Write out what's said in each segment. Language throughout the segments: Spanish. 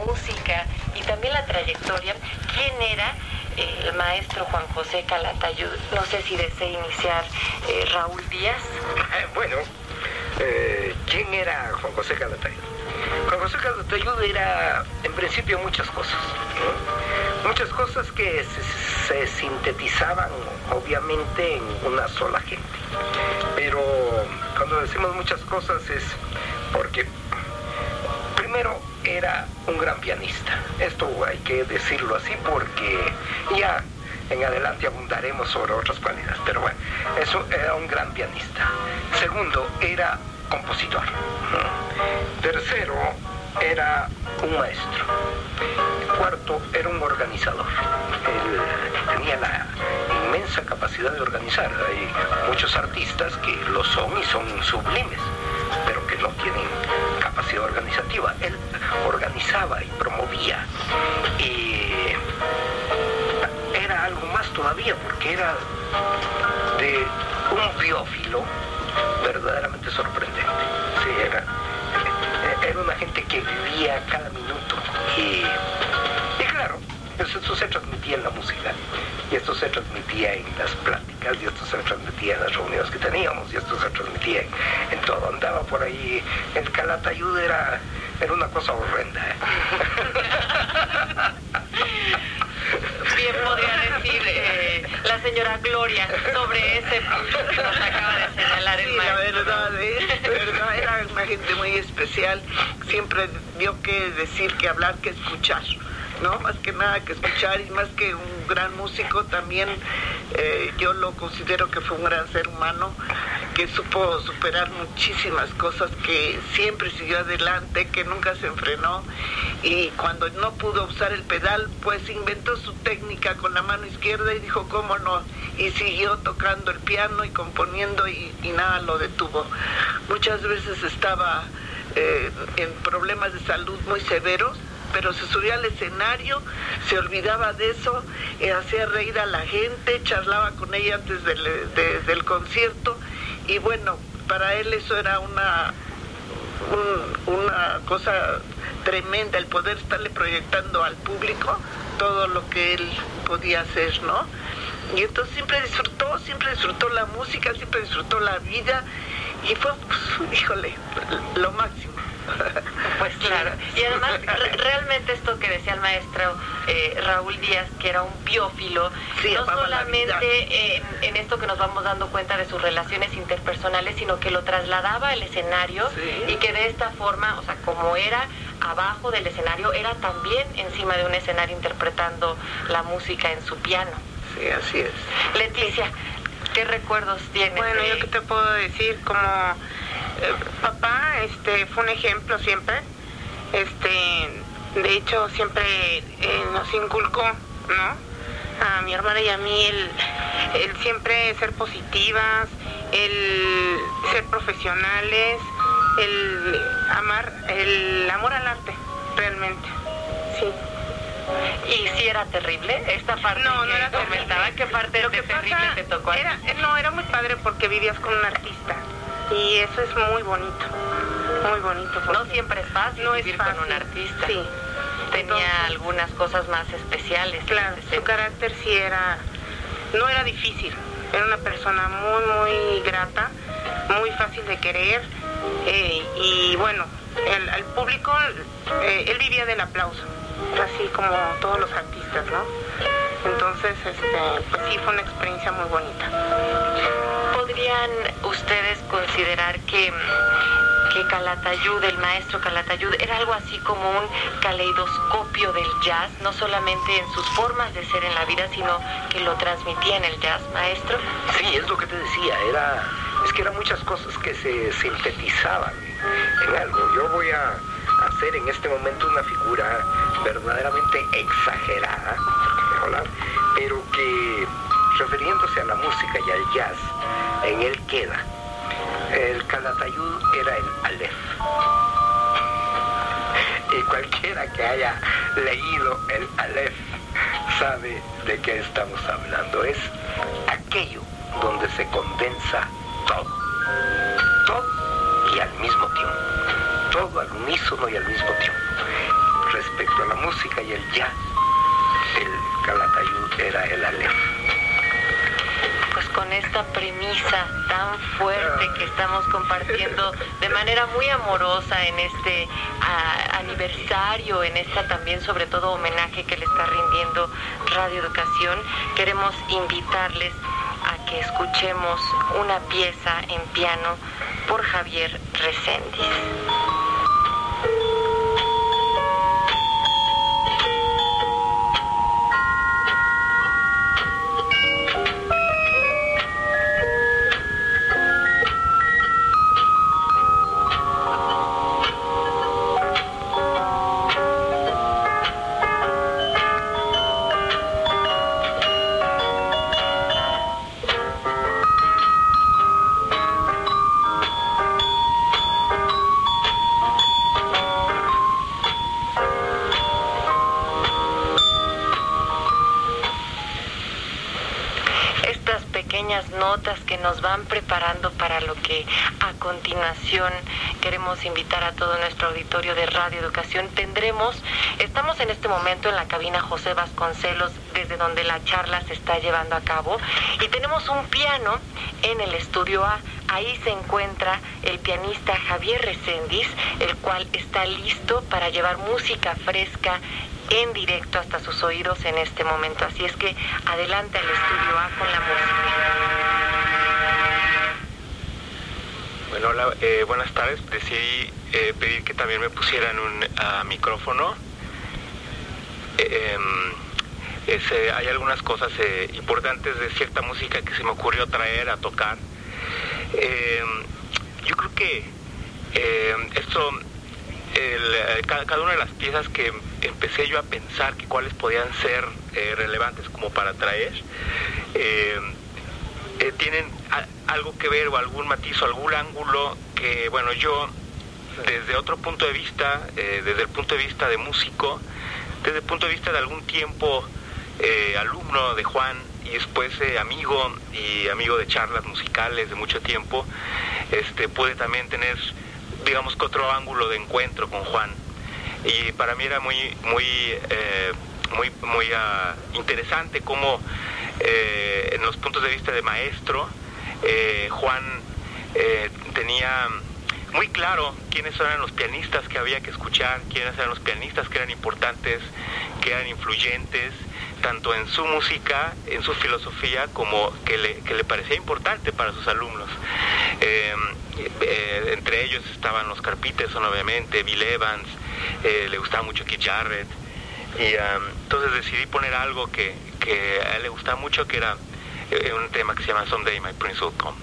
música y también la trayectoria, ¿quién era el maestro Juan José Calatayud? No sé si desea iniciar Raúl Díaz. Bueno, ¿quién era Juan José Calatayud? Juan José Calatayud era, en principio, muchas cosas, ¿no? Muchas cosas que se sintetizaban, obviamente, en una sola gente. Pero cuando decimos muchas cosas es porque, primero, era un gran pianista. Esto hay que decirlo así porque ya en adelante abundaremos sobre otras cualidades. Pero bueno, eso era un gran pianista. Segundo, era compositor. Tercero, era un maestro. Cuarto, era un organizador. Él tenía la inmensa capacidad de organizar. Hay muchos artistas que lo son y son sublimes, pero que no tienen capacidad organizativa. Él organizaba y promovía. Y era algo más todavía, porque era de un biófilo verdaderamente sorprendente. Sí, era una gente que vivía cada minuto. Y claro, pues esto se transmitía en la música, y esto se transmitía en las pláticas, y esto se transmitía en las reuniones que teníamos, y esto se transmitía en todo. Andaba por ahí, el Calatayud era una cosa horrenda, ¿eh? Bien podría decir la señora Gloria sobre ese punto que nos acaba de señalar el maestro. La verdad, era una gente muy especial. Siempre dio que decir, que hablar, que escuchar, ¿no? Más que nada que escuchar, y más que un gran músico también, yo lo considero que fue un gran ser humano, que supo superar muchísimas cosas, que siempre siguió adelante, que nunca se enfrenó, y cuando no pudo usar el pedal, pues inventó su técnica con la mano izquierda y dijo cómo no, y siguió tocando el piano y componiendo, y nada lo detuvo. Muchas veces estaba en problemas de salud muy severos, pero se subía al escenario, se olvidaba de eso, hacía reír a la gente, charlaba con ella antes del concierto, y bueno, para él eso era una cosa tremenda, el poder estarle proyectando al público todo lo que él podía hacer, ¿no? Y entonces siempre disfrutó la música, siempre disfrutó la vida, y fue, pues, híjole, lo máximo. Pues claro, y además realmente esto que decía el maestro Raúl Díaz, que era un biófilo, sí, no solamente en esto que nos vamos dando cuenta de sus relaciones interpersonales, sino que lo trasladaba al escenario, sí, y que de esta forma, o sea, como era abajo del escenario, era también encima de un escenario interpretando la música en su piano. Sí, así es. Leticia, ¿qué recuerdos tienes? Bueno, yo qué te puedo decir, como papá fue un ejemplo siempre, de hecho siempre nos inculcó, ¿no?, a mi hermana y a mí el siempre ser positivas, el ser profesionales, el amor al arte, realmente, sí. ¿Y si era terrible esta parte? No era comentaba, ¿qué parte de terrible te tocó? Era muy padre porque vivías con un artista, y eso es muy bonito, muy bonito. No siempre es fácil vivir con un artista. Sí. Tenía algunas cosas más especiales. Claro, su carácter sí no era difícil, era una persona muy, muy grata, muy fácil de querer, y bueno, al público, él vivía del aplauso, así como todos los artistas, ¿no? Entonces, pues sí, fue una experiencia muy bonita. ¿Podrían ustedes considerar que Calatayud, el maestro Calatayud, era algo así como un caleidoscopio del jazz, no solamente en sus formas de ser en la vida, sino que lo transmitía en el jazz, maestro? Sí, es lo que te decía, es que eran muchas cosas que se sintetizaban en algo. Yo voy a hacer en este momento una figura verdaderamente exagerada, pero que, refiriéndose a la música y al jazz, en él queda. El Calatayud era el Aleph. Y cualquiera que haya leído el Aleph sabe de qué estamos hablando. Es aquello donde se condensa todo y al mismo tiempo. Todo al unísono y al mismo tiempo. respecto a la música y el jazz, el Calatayud era el Aleph. Pues con esta premisa tan fuerte que estamos compartiendo de manera muy amorosa en este aniversario, en esta también sobre todo homenaje que le está rindiendo Radio Educación, queremos invitarles a que escuchemos una pieza en piano por Javier Reséndiz. Notas que nos van preparando para lo que a continuación queremos invitar a todo nuestro auditorio de Radio Educación. Estamos en este momento en la cabina José Vasconcelos, desde donde la charla se está llevando a cabo, y tenemos un piano en el estudio A. Ahí se encuentra el pianista Javier Reséndiz, el cual está listo para llevar música fresca en directo hasta sus oídos en este momento. Así es que adelante al estudio A con la música. Bueno, hola, buenas tardes. Decidí pedir que también me pusieran un micrófono. Hay algunas cosas importantes de cierta música que se me ocurrió traer a tocar. Yo creo que cada una de las piezas que empecé yo a pensar que cuáles podían ser relevantes como para traer, tienen algo que ver o algún matiz o algún ángulo que, bueno, yo desde otro punto de vista, desde el punto de vista de músico, desde el punto de vista de algún tiempo alumno de Juan y después amigo de charlas musicales de mucho tiempo, pude también tener, digamos, que otro ángulo de encuentro con Juan. Y para mí era muy interesante cómo en los puntos de vista de maestro, Juan tenía muy claro quiénes eran los pianistas que había que escuchar, quiénes eran los pianistas que eran importantes, que eran influyentes, tanto en su música, en su filosofía, como que le parecía importante para sus alumnos. Entre ellos estaban Oscar Peterson, obviamente, Bill Evans, le gustaba mucho Keith Jarrett, y entonces decidí poner algo que a él le gustaba mucho, que era un tema que se llama Someday My Prince Will Come.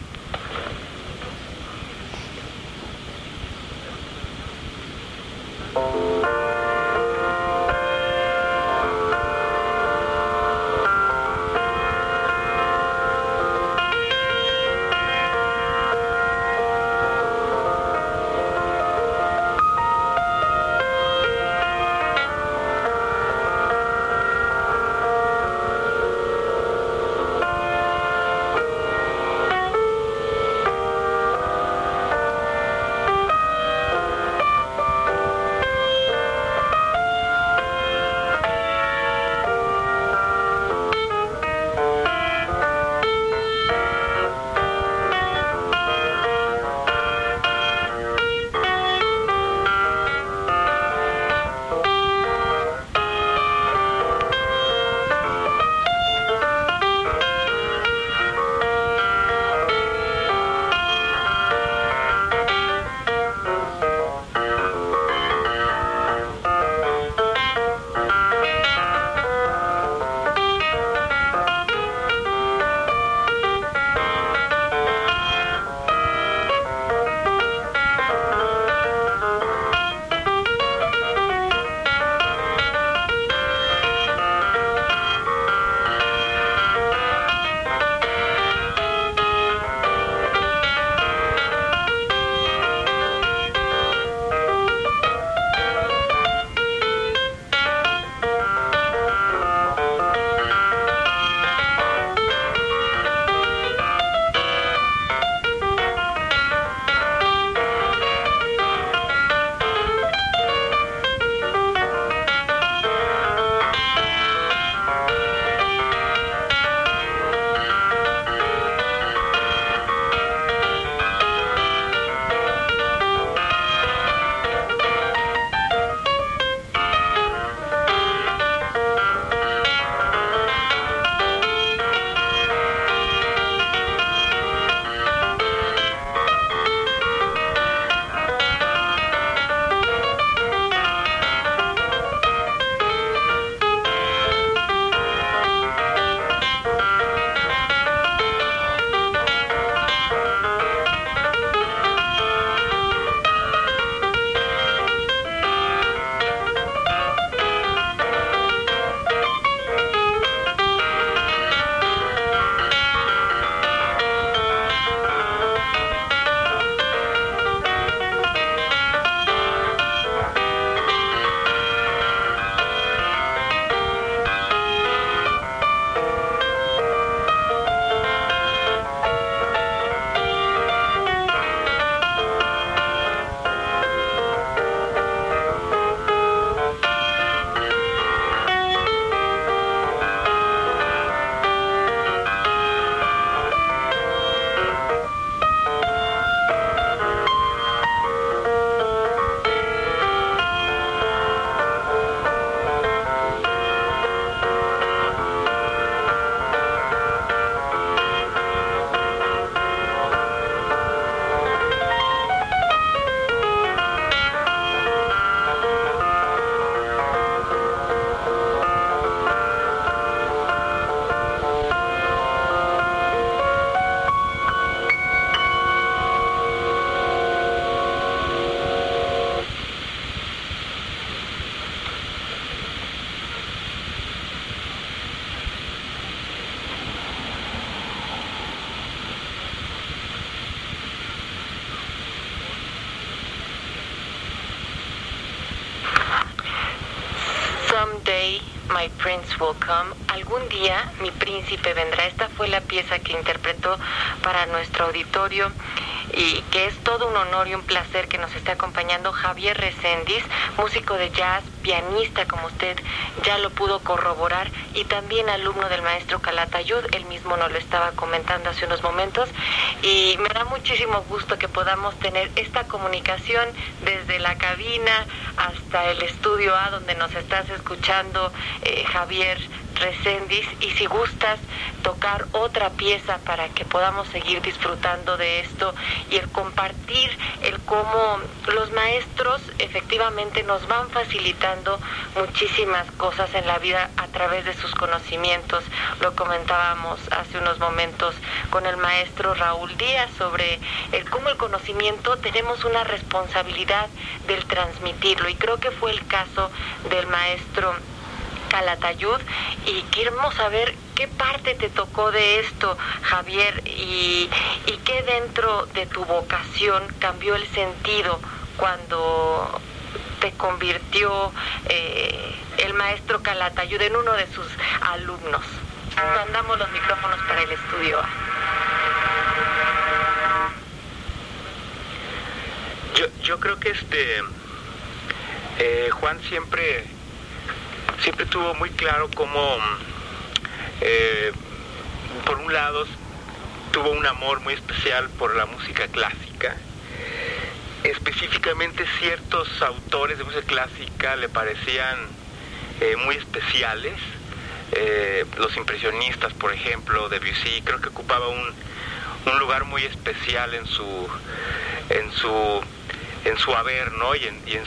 My Prince Will Come, algún día mi príncipe vendrá. Esta fue la pieza que interpretó para nuestro auditorio y que es todo un honor y un placer que nos esté acompañando Javier Reséndiz, músico de jazz, pianista, como usted ya lo pudo corroborar, y también alumno del maestro Calatayud. Él mismo nos lo estaba comentando hace unos momentos, y me da muchísimo gusto que podamos tener esta comunicación desde la cabina hasta el estudio A, donde nos estás escuchando, Javier Reséndiz, y si gustas tocar otra pieza para que podamos seguir disfrutando de esto y el compartir el cómo los maestros efectivamente nos van facilitando muchísimas cosas en la vida a través de sus conocimientos. Lo comentábamos hace unos momentos con el maestro Raúl Díaz sobre el cómo el conocimiento tenemos una responsabilidad del transmitirlo, y creo que fue el caso del maestro Calatayud, y queremos saber qué parte te tocó de esto, Javier, y qué dentro de tu vocación cambió el sentido cuando te convirtió el maestro Calatayud en uno de sus alumnos. Mandamos los micrófonos para el estudio A. Yo creo que Juan siempre tuvo muy claro cómo, por un lado, tuvo un amor muy especial por la música clásica. Específicamente ciertos autores de música clásica le parecían muy especiales. Los impresionistas, por ejemplo, Debussy, creo que ocupaba un lugar muy especial en su haber, ¿no? y en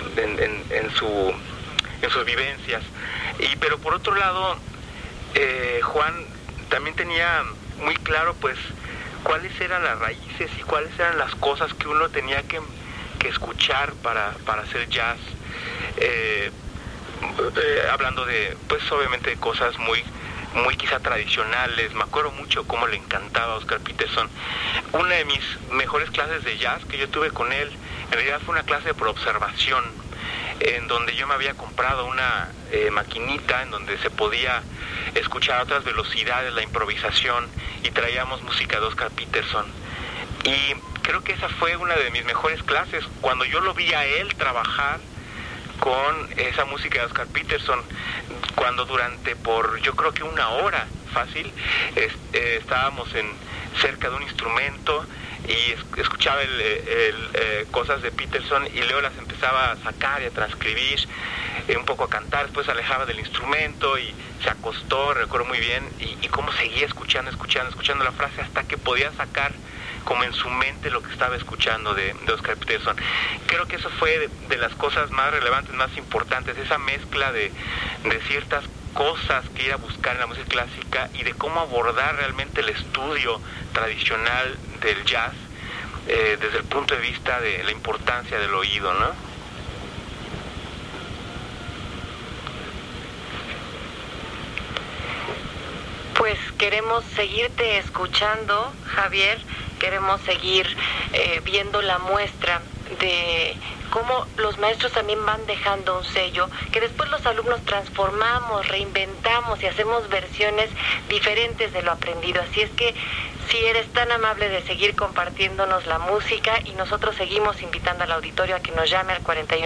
sus vivencias. Pero por otro lado, Juan también tenía muy claro pues cuáles eran las raíces y cuáles eran las cosas que uno tenía que escuchar para hacer jazz, hablando de, pues obviamente, de cosas muy quizá tradicionales. Me acuerdo mucho cómo le encantaba a Oscar Peterson. Una de mis mejores clases de jazz que yo tuve con él, en realidad fue una clase por observación, en donde yo me había comprado una maquinita en donde se podía escuchar a otras velocidades la improvisación, y traíamos música de Oscar Peterson. Y creo que esa fue una de mis mejores clases, cuando yo lo vi a él trabajar con esa música de Oscar Peterson, cuando yo creo que una hora fácil, estábamos cerca de un instrumento y escuchaba cosas de Peterson, y luego las empezaba a sacar y a transcribir, un poco a cantar, después se alejaba del instrumento y se acostó, recuerdo muy bien, y cómo seguía escuchando la frase hasta que podía sacar como en su mente lo que estaba escuchando de Oscar Peterson. Creo que eso fue de las cosas más relevantes, más importantes, esa mezcla de ciertas cosas que ir a buscar en la música clásica y de cómo abordar realmente el estudio tradicional del jazz desde el punto de vista de la importancia del oído, ¿no? Pues queremos seguirte escuchando, Javier, queremos seguir viendo la muestra de cómo los maestros también van dejando un sello, que después los alumnos transformamos, reinventamos y hacemos versiones diferentes de lo aprendido. Así es que si eres tan amable de seguir compartiéndonos la música, y nosotros seguimos invitando al auditorio a que nos llame al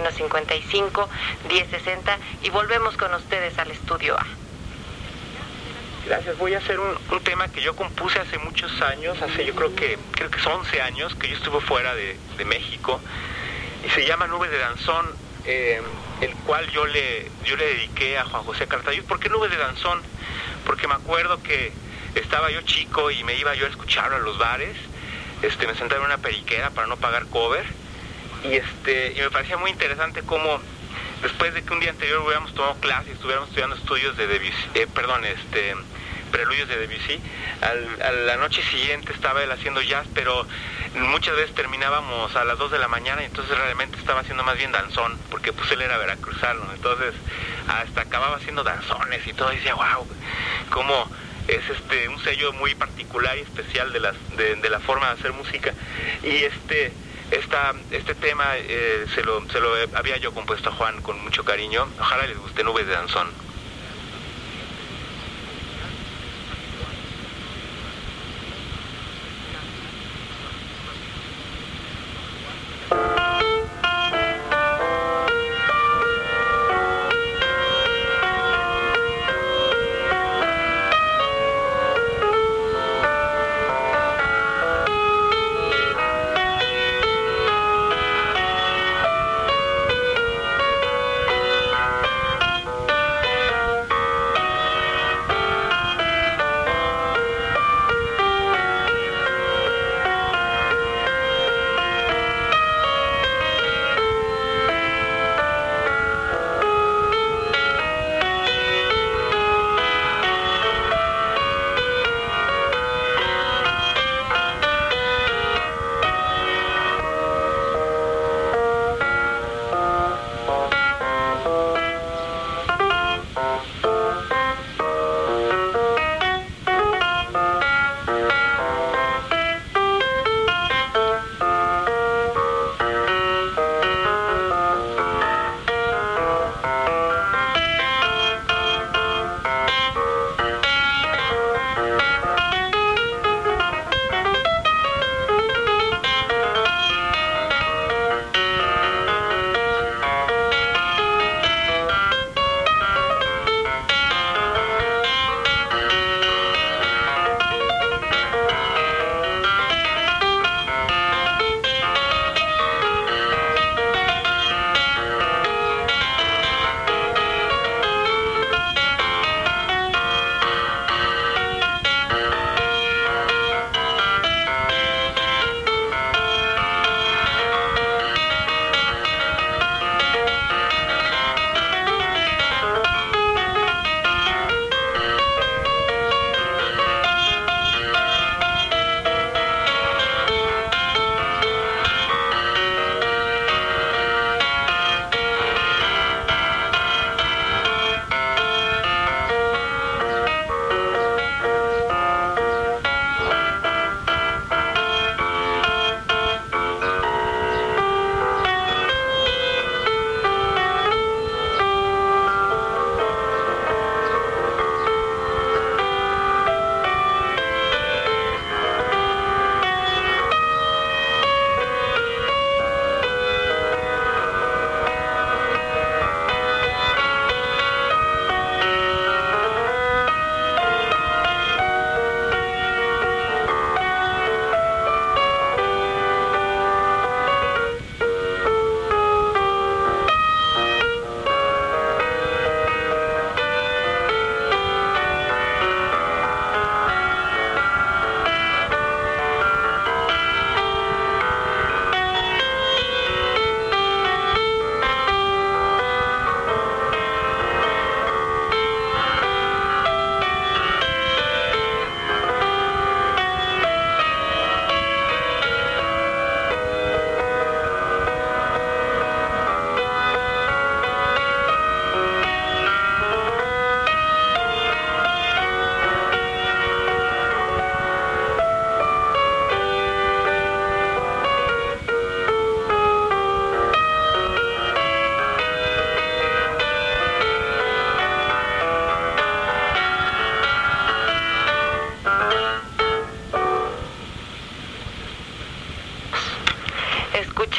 4155-1060 y volvemos con ustedes al estudio A. Gracias. Voy a hacer un tema que yo compuse hace muchos años, yo creo que son 11 años que yo estuve fuera de México, y se llama Nubes de Danzón, el cual yo le dediqué a Juan José Calatayud. ¿Por qué Nubes de Danzón? Porque me acuerdo que estaba yo chico y me iba yo a escucharlo a los bares, me sentaba en una periquera para no pagar cover, y me parecía muy interesante cómo después de que un día anterior hubiéramos tomado clases, estuviéramos estudiando estudios de Debussy, preludios de Debussy, a la noche siguiente estaba él haciendo jazz, pero muchas veces terminábamos a las 2 de la mañana, y entonces realmente estaba haciendo más bien danzón, porque pues él era veracruzano, entonces hasta acababa haciendo danzones y todo, y decía, wow, cómo es un sello muy particular y especial de la forma de hacer música. Y este tema se lo había yo compuesto a Juan con mucho cariño. Ojalá les guste, Nubes de Danzón.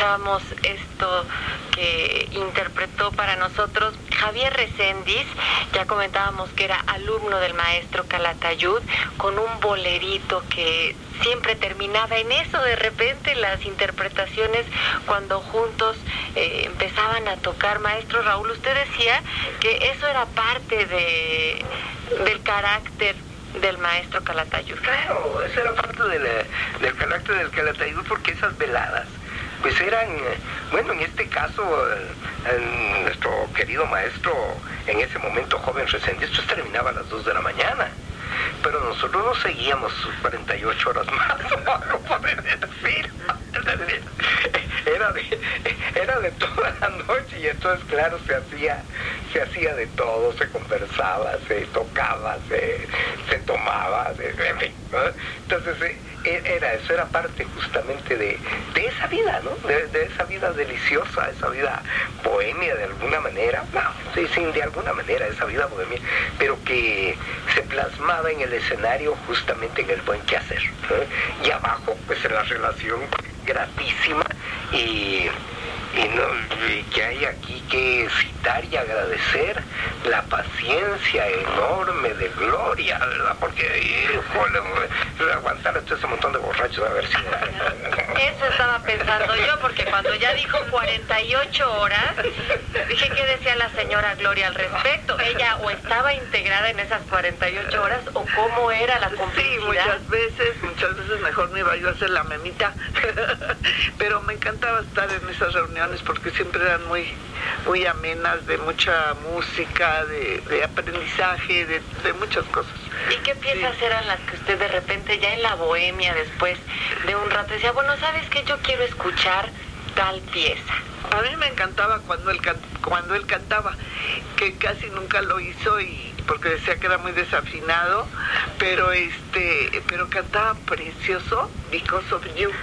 escuchábamos esto que interpretó para nosotros Javier Reséndiz. Ya comentábamos que era alumno del maestro Calatayud, con un bolerito que siempre terminaba en eso. De repente las interpretaciones, cuando juntos empezaban a tocar. Maestro Raúl, usted decía que eso era parte del carácter del maestro Calatayud. Claro, eso era parte del carácter del Calatayud, porque esas veladas pues eran, bueno, en este caso nuestro querido maestro, en ese momento joven Reséndiz, pues terminaba a las 2 de la mañana, pero nosotros nos seguíamos 48 horas más, o algo por el estilo. Era de toda la noche, y entonces claro, se hacía de todo, se conversaba, se tocaba, se tomaba, en fin, ¿no? Entonces eso era parte justamente de esa vida, ¿no? De esa vida deliciosa, esa vida bohemia de alguna manera, no, sí, de alguna manera esa vida bohemia, pero que se plasmaba en el escenario justamente en el buen quehacer, ¿no? Y abajo pues en la relación gratísima y que hay aquí que citar y agradecer la paciencia enorme de Gloria, ¿verdad? Porque, híjole, aguantar a todo ese montón de borrachos, a ver si... Eso estaba pensando yo, porque cuando ya dijo 48 horas, dije, ¿qué decía la señora Gloria al respecto? ¿Ella o estaba integrada en esas 48 horas o cómo era la complicidad? Sí, muchas veces mejor me iba yo a hacer la memita, pero me encantaba estar en esas reuniones porque siempre eran muy amenas, de mucha música, de aprendizaje, de muchas cosas. ¿Y qué piezas eran las que usted de repente ya en la bohemia, después de un rato, decía, bueno, ¿sabes qué? Yo quiero escuchar tal pieza? A mí me encantaba cuando él cantaba, que casi nunca lo hizo, y porque decía que era muy desafinado, pero cantaba precioso, Because of You.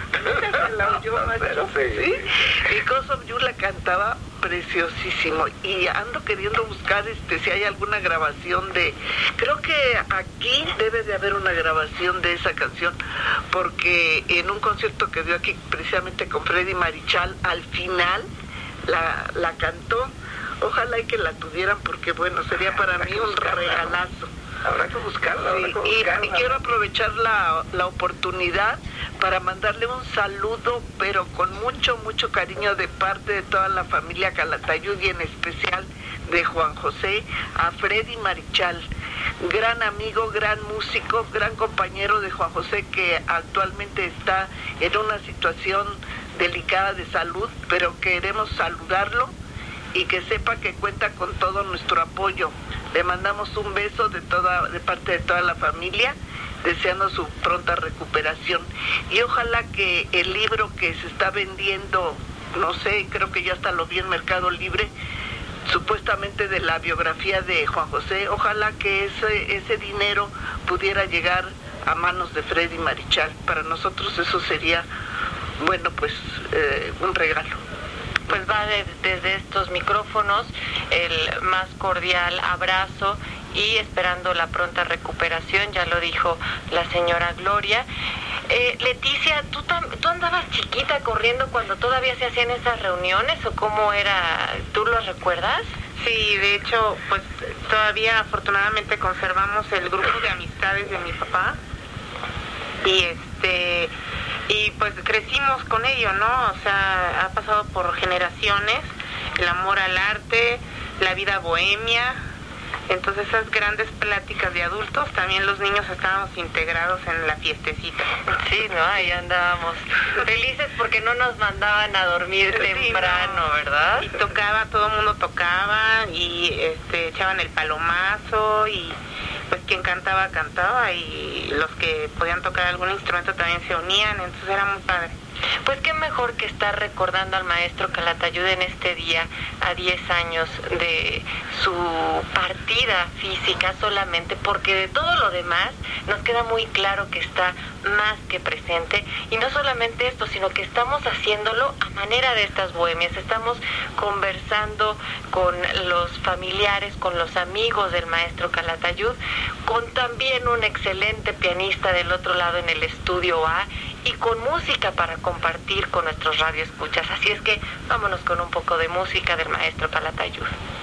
¿Sí? Because of You la cantaba preciosísimo, y ando queriendo buscar si hay alguna grabación creo que aquí debe de haber una grabación de esa canción, porque en un concierto que dio aquí precisamente con Freddy Marichal, al final la cantó. Ojalá y que la tuvieran, porque bueno, sería para mí un regalazo. Habrá que buscarla. Sí, y quiero aprovechar la oportunidad para mandarle un saludo, pero con mucho cariño, de parte de toda la familia Calatayud, y en especial de Juan José, a Freddy Marichal, gran amigo, gran músico, gran compañero de Juan José, que actualmente está en una situación delicada de salud, pero queremos saludarlo y que sepa que cuenta con todo nuestro apoyo. Le mandamos un beso de parte de toda la familia, deseando su pronta recuperación. Y ojalá que el libro que se está vendiendo, no sé, creo que ya hasta lo vi en Mercado Libre, supuestamente de la biografía de Juan José, ojalá que ese dinero pudiera llegar a manos de Freddy Marichal. Para nosotros eso sería, bueno, pues un regalo. Pues va desde estos micrófonos el más cordial abrazo y esperando la pronta recuperación, ya lo dijo la señora Gloria. Leticia, ¿tú andabas chiquita corriendo cuando todavía se hacían esas reuniones o cómo era? ¿Tú lo recuerdas? Sí, de hecho, pues todavía afortunadamente conservamos el grupo de amistades de mi papá y pues crecimos con ello, ¿no? O sea, ha pasado por generaciones, el amor al arte, la vida bohemia. Entonces esas grandes pláticas de adultos, también los niños estábamos integrados en la fiestecita. Sí, ¿no? Ahí andábamos felices porque no nos mandaban a dormir temprano, no, ¿verdad? Y todo el mundo tocaba y echaban el palomazo y pues quien cantaba, y los que podían tocar algún instrumento también se unían, entonces era muy padre. Pues qué mejor que estar recordando al maestro Calatayud en este día, a 10 años de su partida física solamente, porque de todo lo demás nos queda muy claro que está más que presente, y no solamente esto, sino que estamos haciéndolo a manera de estas bohemias, estamos conversando con los familiares, con los amigos del maestro Calatayud, con también un excelente pianista del otro lado en el estudio A, y con música para compartir con nuestros radioescuchas. Así es que vámonos con un poco de música del maestro Calatayud.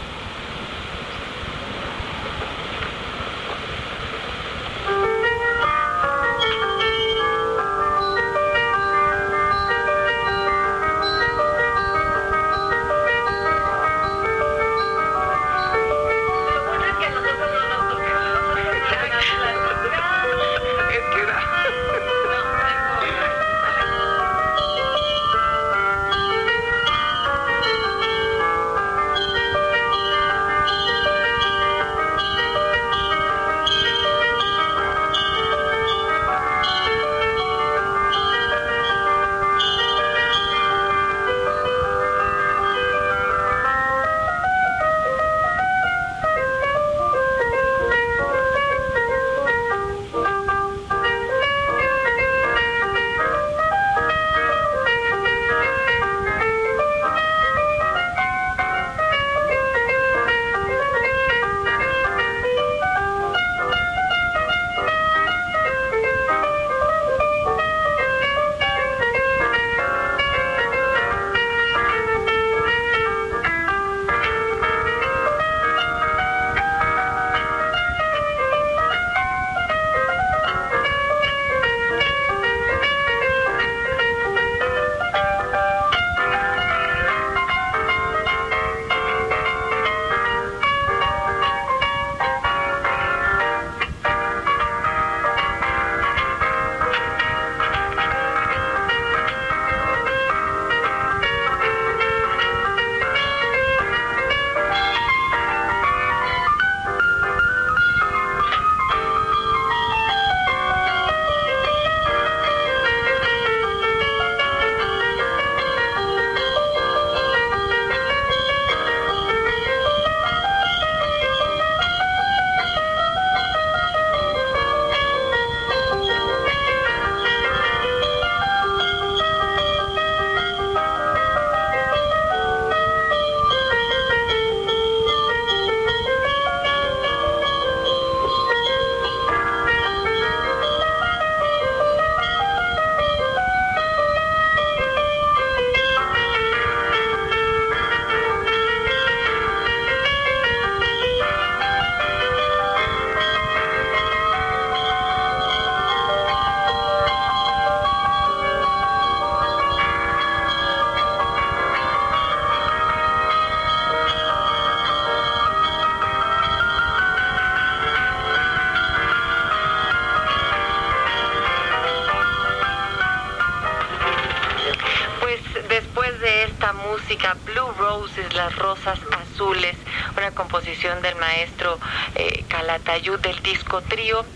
Música Blue Roses, Las Rosas Azules, una composición del maestro Calatayud del disco Trío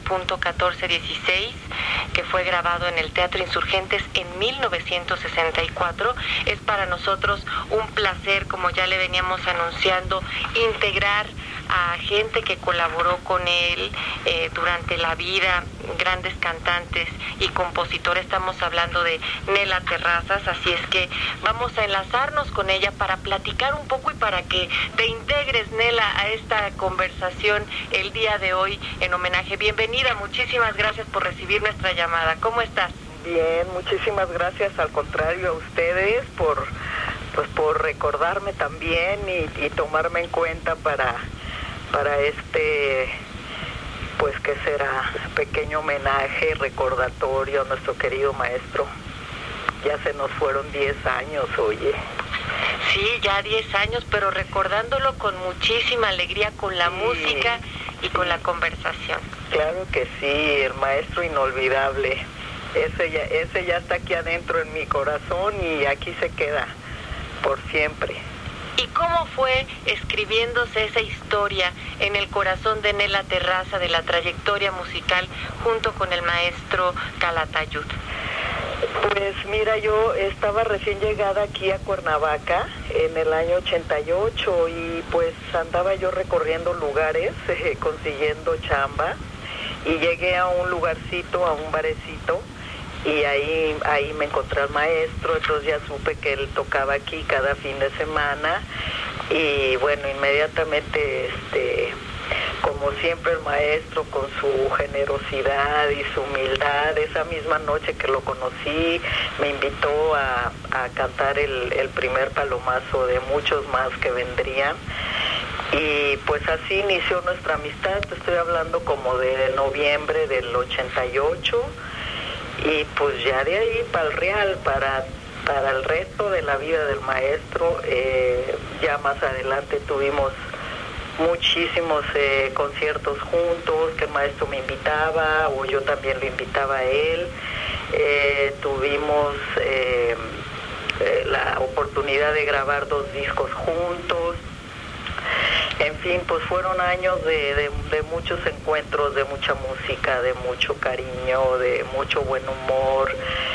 3.1416, que fue grabado en el Teatro Insurgentes en 1964. Es para nosotros un placer, como ya le veníamos anunciando, integrar a gente que colaboró con él durante la vida, grandes cantantes y compositores. Estamos hablando de Nela Terrazas, así es que vamos a enlazarnos con ella para platicar un poco y para que te integres, Nela, a esta conversación el día de hoy en homenaje. Bienvenida, muchísimas gracias por recibir nuestra llamada. ¿Cómo estás? Bien, muchísimas gracias, al contrario, a ustedes por recordarme también y tomarme en cuenta para este, pues que será pequeño homenaje, recordatorio a nuestro querido maestro. Ya se nos fueron 10 años, oye. Sí, ya 10 años, pero recordándolo con muchísima alegría, con la música y con la conversación. Claro que sí, el maestro inolvidable. Ese ya está aquí adentro en mi corazón y aquí se queda por siempre. ¿Y cómo fue escribiéndose esa historia en el corazón de Nela Terraza, de la trayectoria musical, junto con el maestro Calatayud? Pues mira, yo estaba recién llegada aquí a Cuernavaca en el año 88 y pues andaba yo recorriendo lugares, consiguiendo chamba, y llegué a un lugarcito, a un barecito, y ahí me encontré al maestro. Entonces ya supe que él tocaba aquí cada fin de semana y bueno, inmediatamente como siempre el maestro con su generosidad y su humildad. Esa misma noche que lo conocí me invitó a cantar el primer palomazo de muchos más que vendrían. Y pues así inició nuestra amistad. Te estoy hablando como de noviembre del 88, y pues ya de ahí para el real, para el resto de la vida del maestro. Ya más adelante tuvimos muchísimos conciertos juntos, que el maestro me invitaba o yo también lo invitaba a él. Tuvimos la oportunidad de grabar 2 discos juntos. En fin, pues fueron años de muchos encuentros, de mucha música, de mucho cariño, de mucho buen humor.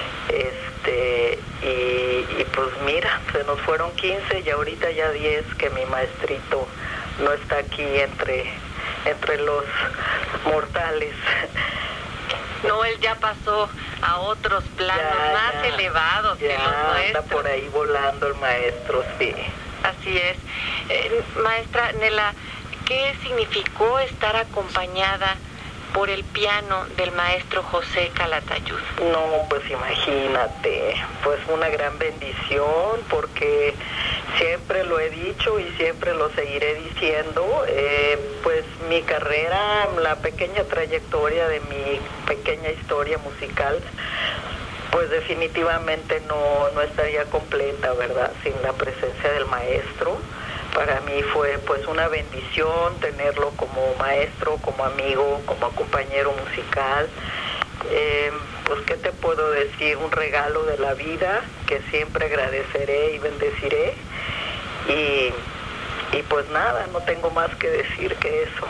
Y pues mira, se nos fueron 15 y ahorita ya 10 que mi maestrito no está aquí entre los mortales. No, él ya pasó a otros planos más elevados que los maestros. Anda por ahí volando el maestro, sí. Así es. Maestra Nela, ¿qué significó estar acompañada por el piano del maestro José Calatayud? No, pues imagínate, pues una gran bendición, porque siempre lo he dicho y siempre lo seguiré diciendo. Pues mi carrera, la pequeña trayectoria de mi pequeña historia musical, pues definitivamente no estaría completa, ¿verdad?, sin la presencia del maestro. Para mí fue pues una bendición tenerlo como maestro, como amigo, como compañero musical. Pues qué te puedo decir, un regalo de la vida que siempre agradeceré y bendeciré. Y pues nada, no tengo más que decir que eso.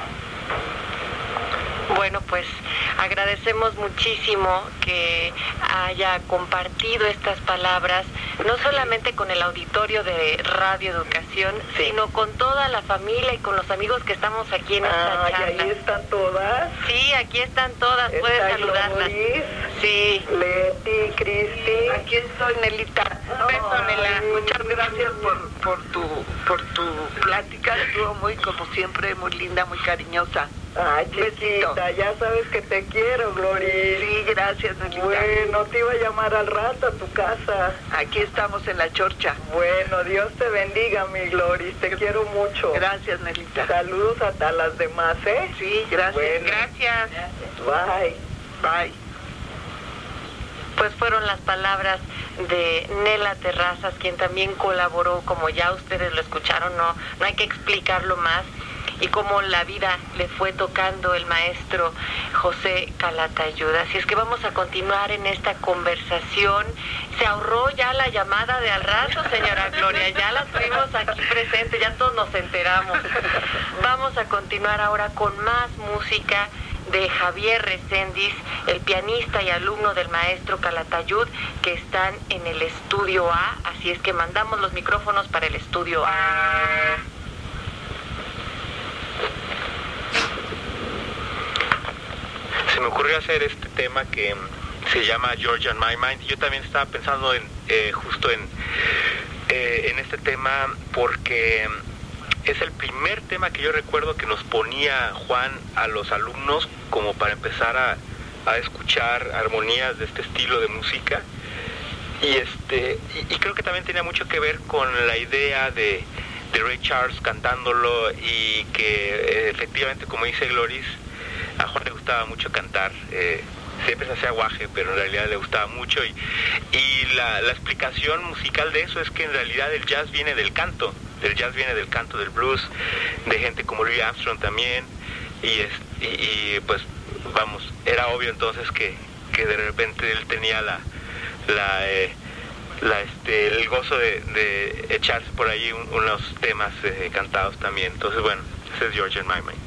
Bueno, pues agradecemos muchísimo que haya compartido estas palabras, no solamente con el auditorio de Radio Educación, sí, sino con toda la familia y con los amigos que estamos aquí en esta charla. ¿Y ahí están todas? Sí, aquí están todas, puedes saludarlas. Gloris, sí. Leti, Cristi. Aquí estoy, Nelita. Beso, Nela. Muchas gracias por tu plática. Estuvo muy, como siempre, muy linda, muy cariñosa. Ay, chiquita, ya sabes que te quiero, Gloris. Sí, gracias, Nelita. Bueno, te iba a llamar al rato a tu casa. Aquí estamos en la Chorcha. Bueno, Dios te bendiga, mi Gloris, te quiero mucho. Gracias, Nelita. Saludos a las demás, ¿eh? Sí, gracias. Bueno. Gracias. Bye. Bye. Pues fueron las palabras de Nela Terrazas, quien también colaboró, como ya ustedes lo escucharon, no hay que explicarlo más, y cómo la vida le fue tocando el maestro José Calatayud. Así es que vamos a continuar en esta conversación. Se ahorró ya la llamada de al rato, señora Gloria, ya la tuvimos aquí presente, ya todos nos enteramos. Vamos a continuar ahora con más música de Javier Reséndiz, el pianista y alumno del maestro Calatayud, que están en el estudio A, así es que mandamos los micrófonos para el estudio A. Se me ocurrió hacer este tema que se llama Georgia on My Mind. Yo también estaba pensando justo en este tema porque es el primer tema que yo recuerdo que nos ponía Juan a los alumnos como para empezar a escuchar armonías de este estilo de música. Y creo que también tenía mucho que ver con la idea de Ray Charles cantándolo, y que efectivamente, como dice Gloris, a Juan le gustaba mucho cantar. Siempre se hacía guaje, pero en realidad le gustaba mucho, y la explicación musical de eso es que en realidad el jazz viene del canto, del blues, de gente como Louis Armstrong también, y pues vamos, era obvio entonces que de repente él tenía el gozo de echarse por ahí unos temas cantados también. Entonces bueno, ese es Georgia on My Mind.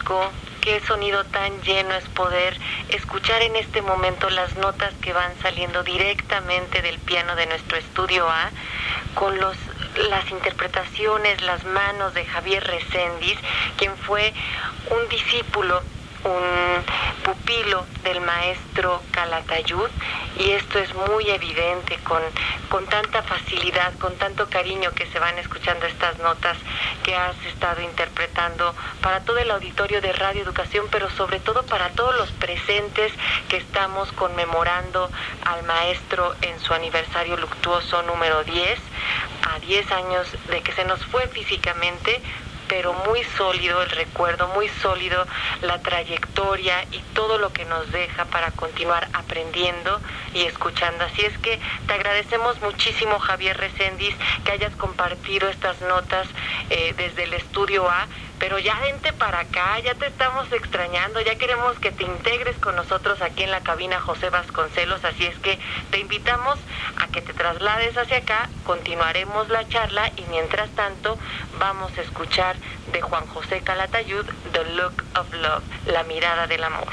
mágico, qué sonido tan lleno es poder escuchar en este momento las notas que van saliendo directamente del piano de nuestro estudio A, con las interpretaciones, las manos de Javier Reséndiz, quien fue un discípulo, un pupilo del maestro Calatayud, y esto es muy evidente con tanta facilidad, con tanto cariño que se van escuchando estas notas que has estado interpretando para todo el auditorio de Radio Educación, pero sobre todo para todos los presentes que estamos conmemorando al maestro en su aniversario luctuoso número 10, a 10 años de que se nos fue físicamente, pero muy sólido el recuerdo, muy sólido la trayectoria y todo lo que nos deja para continuar aprendiendo y escuchando. Así es que te agradecemos muchísimo, Javier Reséndiz, que hayas compartido estas notas desde el estudio A, pero ya vente para acá, ya te estamos extrañando, ya queremos que te integres con nosotros aquí en la cabina José Vasconcelos, así es que te invitamos a que te traslades hacia acá, continuaremos la charla y mientras tanto vamos a escuchar de Juan José Calatayud, The Look of Love, la mirada del amor.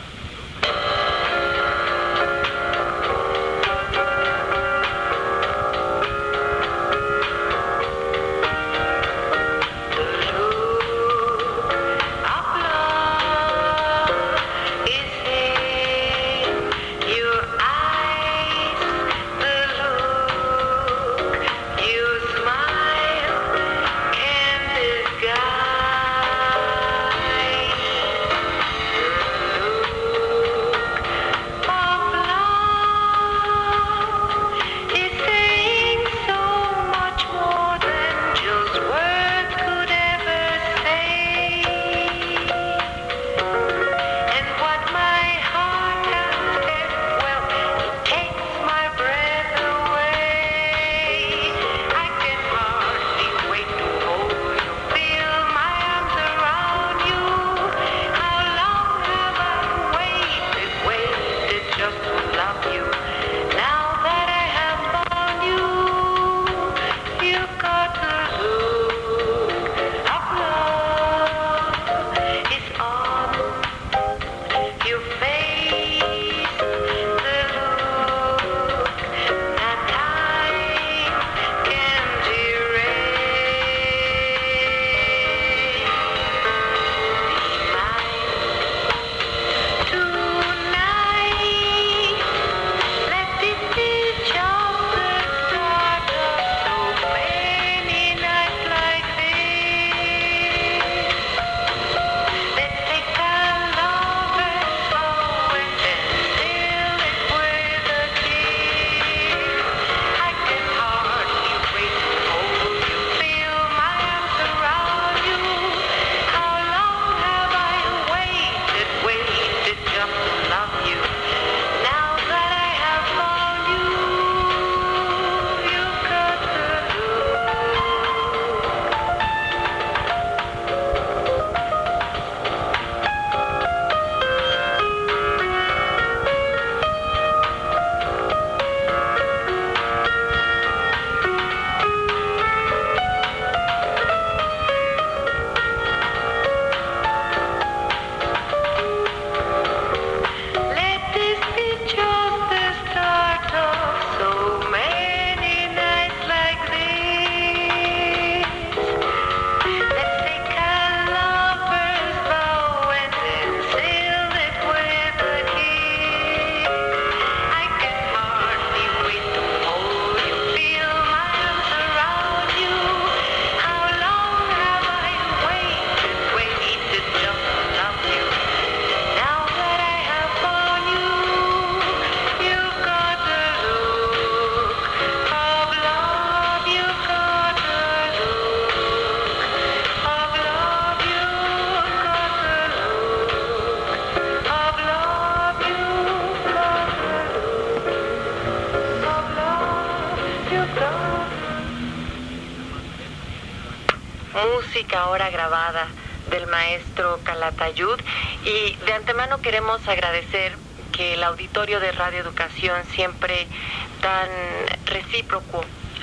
Música ahora grabada del maestro Calatayud, y de antemano queremos agradecer que el auditorio de Radio Educación, siempre tan recíproco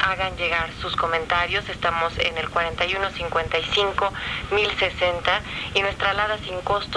hagan llegar sus comentarios. Estamos en el 4155-1060 y nuestra alada sin costo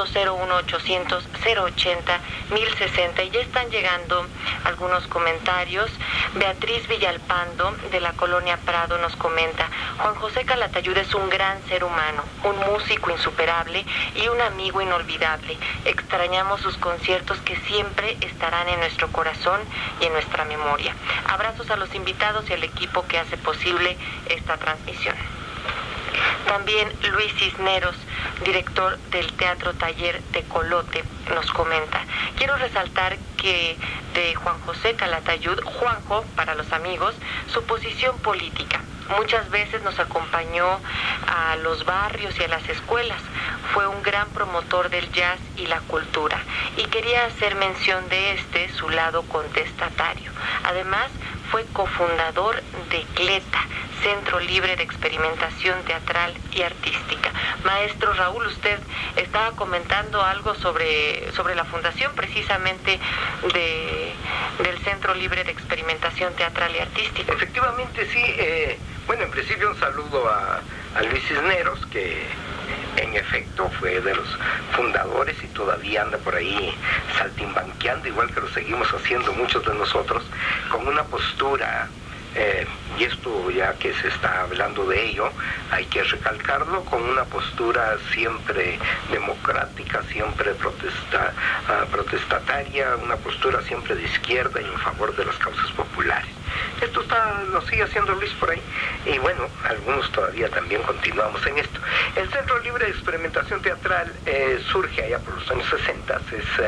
01800-080-1060. Y ya están llegando algunos comentarios. Beatriz Villalpando, de la Colonia Prado, nos comenta: Juan José Calatayud es un gran ser humano, un músico insuperable y un amigo inolvidable. Extrañamos sus conciertos que siempre estarán en nuestro corazón y en nuestra memoria. Abrazos a los invitados y al equipo que hace posible esta transmisión. También Luis Cisneros, director del Teatro Taller de Colote, nos comenta: quiero resaltar que de Juan José Calatayud, Juanjo para los amigos, su posición política. Muchas veces nos acompañó a los barrios y a las escuelas. Fue un gran promotor del jazz y la cultura. Y quería hacer mención de su lado contestatario. Además, fue cofundador de CLETA, Centro Libre de Experimentación Teatral y Artística. Maestro Raúl, usted estaba comentando algo sobre la fundación precisamente del Centro Libre de Experimentación Teatral y Artística. Efectivamente, sí. Bueno, en principio un saludo a Luis Cisneros, que en efecto fue de los fundadores y todavía anda por ahí saltimbanqueando, igual que lo seguimos haciendo muchos de nosotros, con una postura, y esto ya que se está hablando de ello, hay que recalcarlo, con una postura siempre democrática, siempre protestataria, una postura siempre de izquierda y en favor de las causas populares. Esto lo sigue haciendo Luis por ahí, y bueno, algunos todavía también continuamos en esto. El Centro Libre de Experimentación Teatral surge allá por los años 60,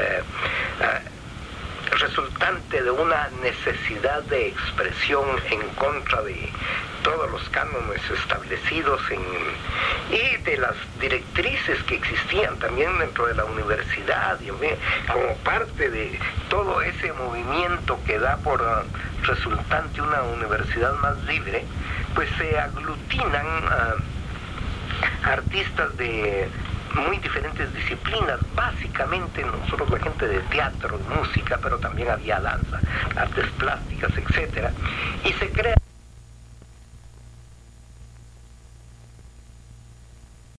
resultante de una necesidad de expresión en contra de todos los cánones establecidos y de las directrices que existían también dentro de la universidad, como parte de todo ese movimiento que da por resultante una universidad más libre, pues se aglutinan artistas de muy diferentes disciplinas, básicamente nosotros la gente de teatro, música, pero también había danza, artes plásticas, etcétera, y se crea